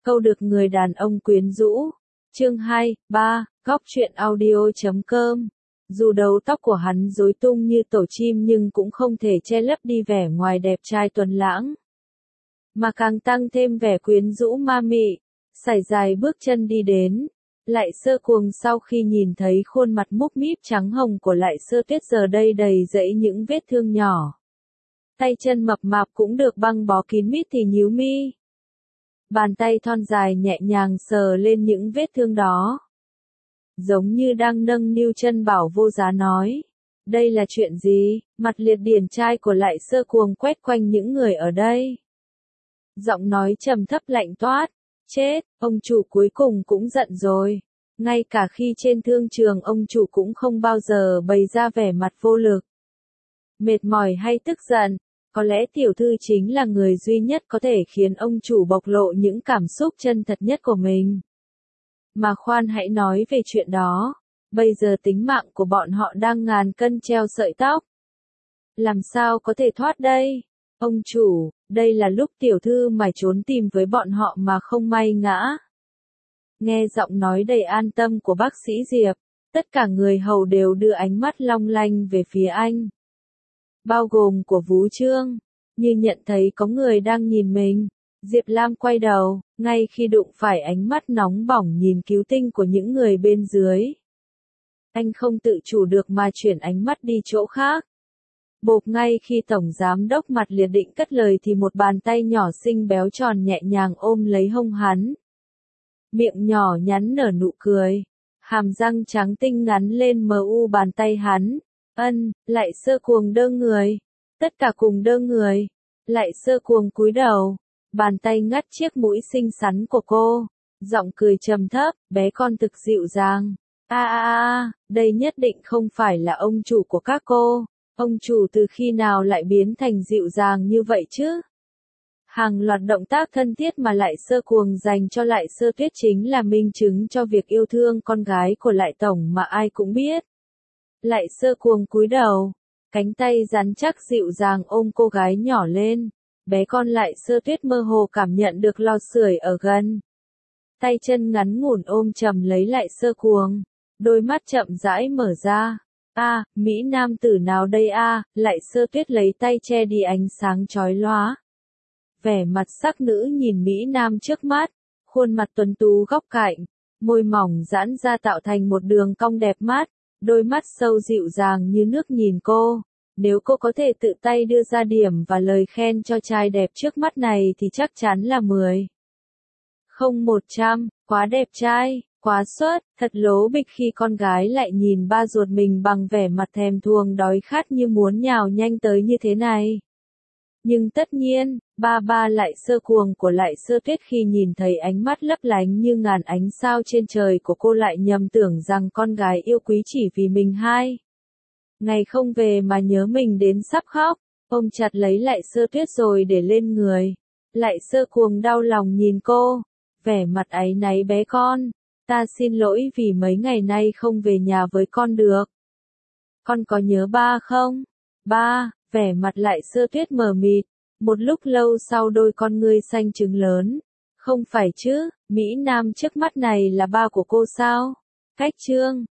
Câu được người đàn ông quyến rũ. Chương 2, 3, góc truyện audio.com. Dù đầu tóc của hắn rối tung như tổ chim nhưng cũng không thể che lấp đi vẻ ngoài đẹp trai tuấn lãng, mà càng tăng thêm vẻ quyến rũ ma mị. Sải dài bước chân đi đến. Lại Sơ Cuồng sau khi nhìn thấy khuôn mặt múc míp trắng hồng của Lại Sơ Tuyết giờ đây đầy rẫy những vết thương nhỏ. Tay chân mập mạp cũng được băng bó kín mít thì nhíu mi. Bàn tay thon dài nhẹ nhàng sờ lên những vết thương đó, giống như đang nâng niu chân bảo vô giá nói. Đây là chuyện gì? Mặt liệt điển trai của Lại Sơ Cuồng quét quanh những người ở đây. Giọng nói trầm thấp lạnh toát. Chết, ông chủ cuối cùng cũng giận rồi. Ngay cả khi trên thương trường ông chủ cũng không bao giờ bày ra vẻ mặt vô lực, mệt mỏi hay tức giận. Có lẽ tiểu thư chính là người duy nhất có thể khiến ông chủ bộc lộ những cảm xúc chân thật nhất của mình. Mà khoan hãy nói về chuyện đó. Bây giờ tính mạng của bọn họ đang ngàn cân treo sợi tóc. Làm sao có thể thoát đây? Ông chủ, đây là lúc tiểu thư mải trốn tìm với bọn họ mà không may ngã. Nghe giọng nói đầy an tâm của bác sĩ Diệp, tất cả người hầu đều đưa ánh mắt long lanh về phía anh, bao gồm của Vú Trương. Như nhận thấy có người đang nhìn mình, Diệp Lam quay đầu, ngay khi đụng phải ánh mắt nóng bỏng nhìn cứu tinh của những người bên dưới. Anh không tự chủ được mà chuyển ánh mắt đi chỗ khác. Bộp, ngay khi Tổng Giám đốc Mặt Liệt định cất lời thì một bàn tay nhỏ xinh béo tròn nhẹ nhàng ôm lấy hông hắn. Miệng nhỏ nhắn nở nụ cười, hàm răng trắng tinh ngắn lên mờ u bàn tay hắn. Lại Sơ Cuồng đơ người. Tất cả cùng đơ người. Lại Sơ Cuồng cúi đầu, bàn tay ngắt chiếc mũi xinh xắn của cô, giọng cười trầm thấp, bé con thực dịu dàng. Đây nhất định không phải là ông chủ của các cô. Ông chủ từ khi nào lại biến thành dịu dàng như vậy chứ? Hàng loạt động tác thân thiết mà Lại Sơ Cuồng dành cho Lại Sơ Tuyết chính là minh chứng cho việc yêu thương con gái của Lại Tổng mà ai cũng biết. Lại Sơ Cuồng cúi đầu, cánh tay rắn chắc dịu dàng ôm cô gái nhỏ lên. Bé con Lại Sơ Tuyết mơ hồ cảm nhận được lò sưởi ở gần. Tay chân ngắn ngủn ôm chầm lấy Lại Sơ Cuồng, đôi mắt chậm rãi mở ra. Mỹ nam tử nào đây Lại Sơ Tuyết lấy tay che đi ánh sáng chói lóa. Vẻ mặt sắc nữ nhìn Mỹ nam trước mắt, khuôn mặt tuấn tú góc cạnh, môi mỏng giãn ra tạo thành một đường cong đẹp mắt, đôi mắt sâu dịu dàng như nước nhìn cô. Nếu cô có thể tự tay đưa ra điểm và lời khen cho trai đẹp trước mắt này thì chắc chắn là 10. Không 100, quá đẹp trai. Quá xuất, thật lố bịch khi con gái lại nhìn ba ruột mình bằng vẻ mặt thèm thuồng đói khát như muốn nhào nhanh tới như thế này. Nhưng tất nhiên, ba Lại Sơ Cuồng của Lại Sơ Tuyết khi nhìn thấy ánh mắt lấp lánh như ngàn ánh sao trên trời của cô lại nhầm tưởng rằng con gái yêu quý chỉ vì mình hai ngày không về mà nhớ mình đến sắp khóc. Ôm chặt lấy Lại Sơ Tuyết rồi để lên người. Lại Sơ Cuồng đau lòng nhìn cô, vẻ mặt áy náy bé con. Ta xin lỗi vì mấy ngày nay không về nhà với con được. Con có nhớ ba không? Ba, vẻ mặt Lại Sơ Tuyết mờ mịt. Một lúc lâu sau đôi con ngươi xanh trứng lớn. Không phải chứ, Mỹ Nam trước mắt này là ba của cô sao? Cách Trương,